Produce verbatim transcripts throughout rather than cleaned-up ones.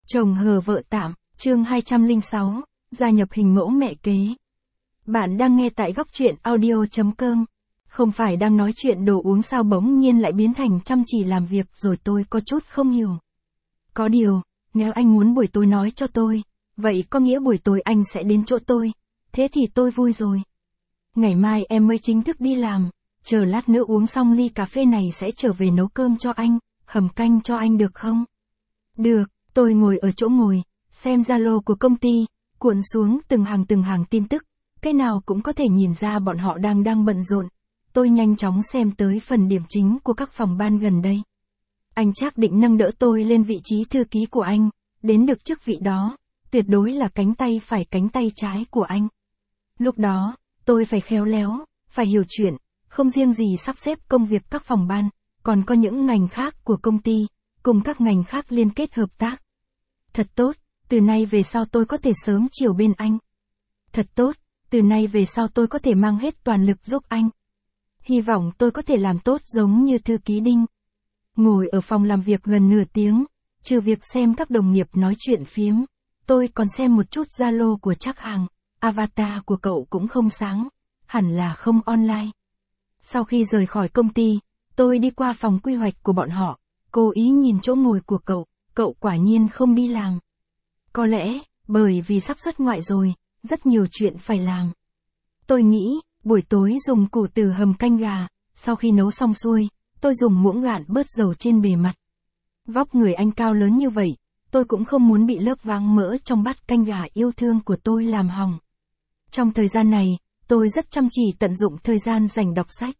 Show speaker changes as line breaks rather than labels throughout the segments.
Chồng hờ vợ tạm, chương hai trăm lẻ sáu, gia nhập hình mẫu mẹ kế. Bạn đang nghe tại góc truyện audio chấm com. Không phải đang nói chuyện đồ uống sao bỗng nhiên lại biến thành chăm chỉ làm việc rồi tôi có chút không hiểu. Có điều, nếu anh muốn buổi tối nói cho tôi, vậy có nghĩa buổi tối anh sẽ đến chỗ tôi, thế thì tôi vui rồi. Ngày mai em mới chính thức đi làm, chờ lát nữa uống xong ly cà phê này sẽ trở về nấu cơm cho anh, hầm canh cho anh được không? Được, tôi ngồi ở chỗ ngồi, xem Zalo của công ty, cuộn xuống từng hàng từng hàng tin tức, cái nào cũng có thể nhìn ra bọn họ đang đang bận rộn. Tôi nhanh chóng xem tới phần điểm chính của các phòng ban gần đây. Anh chắc định nâng đỡ tôi lên vị trí thư ký của anh, đến được chức vị đó, tuyệt đối là cánh tay phải cánh tay trái của anh. Lúc đó, tôi phải khéo léo, phải hiểu chuyện, không riêng gì sắp xếp công việc các phòng ban, còn có những ngành khác của công ty, cùng các ngành khác liên kết hợp tác. Thật tốt, từ nay về sau tôi có thể sớm chiều bên anh. Thật tốt, từ nay về sau tôi có thể mang hết toàn lực giúp anh. Hy vọng tôi có thể làm tốt giống như thư ký Đinh. Ngồi ở phòng làm việc gần nửa tiếng, trừ việc xem các đồng nghiệp nói chuyện phiếm, tôi còn xem một chút Zalo của Trác Hàng, avatar của cậu cũng không sáng, hẳn là không online. Sau khi rời khỏi công ty, tôi đi qua phòng quy hoạch của bọn họ, cố ý nhìn chỗ ngồi của cậu, cậu quả nhiên không đi làm. Có lẽ, bởi vì sắp xuất ngoại rồi, rất nhiều chuyện phải làm. Tôi nghĩ, buổi tối dùng củ từ hầm canh gà, sau khi nấu xong xuôi, tôi dùng muỗng gạn bớt dầu trên bề mặt. Vóc người anh cao lớn như vậy, tôi cũng không muốn bị lớp váng mỡ trong bát canh gà yêu thương của tôi làm hỏng. Trong thời gian này, tôi rất chăm chỉ tận dụng thời gian dành đọc sách.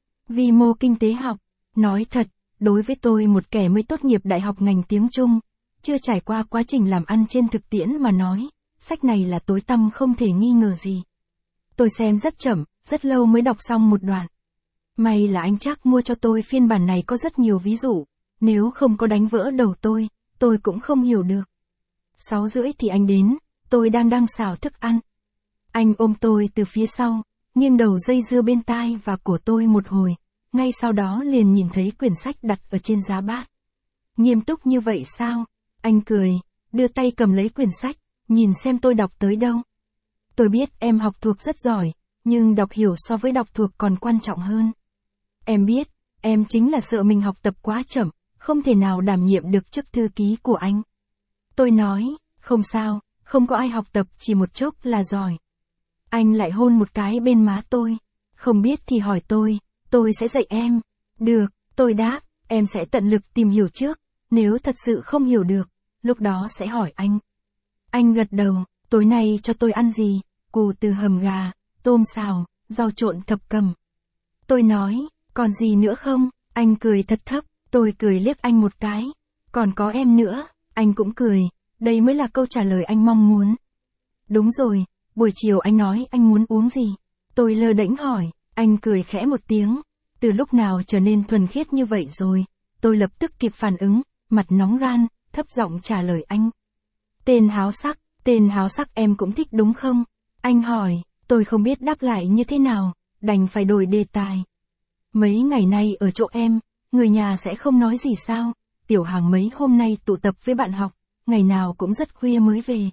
Vi mô kinh tế học, nói thật, đối với tôi một kẻ mới tốt nghiệp đại học ngành tiếng Trung, chưa trải qua quá trình làm ăn trên thực tiễn mà nói, sách này là tối tăm không thể nghi ngờ gì. Tôi xem rất chậm, rất lâu mới đọc xong một đoạn. May là anh Trác mua cho tôi phiên bản này có rất nhiều ví dụ, nếu không có đánh vỡ đầu tôi, tôi cũng không hiểu được. Sáu rưỡi thì anh đến, tôi đang đang xào thức ăn. Anh ôm tôi từ phía sau, nghiêng đầu dây dưa bên tai và cổ tôi một hồi, ngay sau đó liền nhìn thấy quyển sách đặt ở trên giá bát. Nghiêm túc như vậy sao? Anh cười, đưa tay cầm lấy quyển sách, nhìn xem tôi đọc tới đâu. Tôi biết em học thuộc rất giỏi, nhưng đọc hiểu so với đọc thuộc còn quan trọng hơn. Em biết, em chính là sợ mình học tập quá chậm, không thể nào đảm nhiệm được chức thư ký của anh. Tôi nói, không sao, không có ai học tập chỉ một chốc là giỏi. Anh lại hôn một cái bên má tôi, không biết thì hỏi tôi, tôi sẽ dạy em. Được, tôi đáp, em sẽ tận lực tìm hiểu trước, nếu thật sự không hiểu được, lúc đó sẽ hỏi anh. Anh gật đầu, tối nay cho tôi ăn gì? Củ từ hầm gà, tôm xào, rau trộn thập cẩm. Tôi nói, còn gì nữa không? Anh cười thật thấp, tôi cười liếc anh một cái. Còn có em nữa, anh cũng cười, đây mới là câu trả lời anh mong muốn. Đúng rồi, buổi chiều anh nói anh muốn uống gì? Tôi lơ đễnh hỏi, anh cười khẽ một tiếng. Từ lúc nào trở nên thuần khiết như vậy rồi? Tôi lập tức kịp phản ứng, mặt nóng ran, thấp giọng trả lời anh. Tên háo sắc, tên háo sắc em cũng thích đúng không? Anh hỏi, tôi không biết đáp lại như thế nào, đành phải đổi đề tài. Mấy ngày nay ở chỗ em, người nhà sẽ không nói gì sao? Tiểu Hàng mấy hôm nay tụ tập với bạn học, ngày nào cũng rất khuya mới về.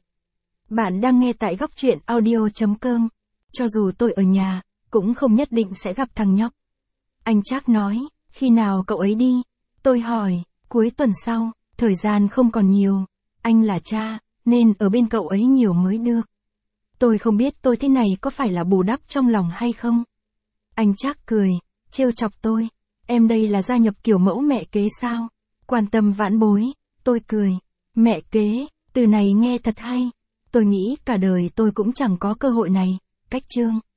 Bạn đang nghe tại góc truyện audio chấm com. Cho dù tôi ở nhà, cũng không nhất định sẽ gặp thằng nhóc. Anh Trác nói, khi nào cậu ấy đi? Tôi hỏi, cuối tuần sau, thời gian không còn nhiều. Anh là cha, nên ở bên cậu ấy nhiều mới được. Tôi không biết tôi thế này có phải là bù đắp trong lòng hay không? Anh Trác cười, trêu chọc tôi. Em đây là gia nhập kiểu mẫu mẹ kế sao? Quan tâm vãn bối. Tôi cười. Mẹ kế, từ này nghe thật hay. Tôi nghĩ cả đời tôi cũng chẳng có cơ hội này. Cách chương.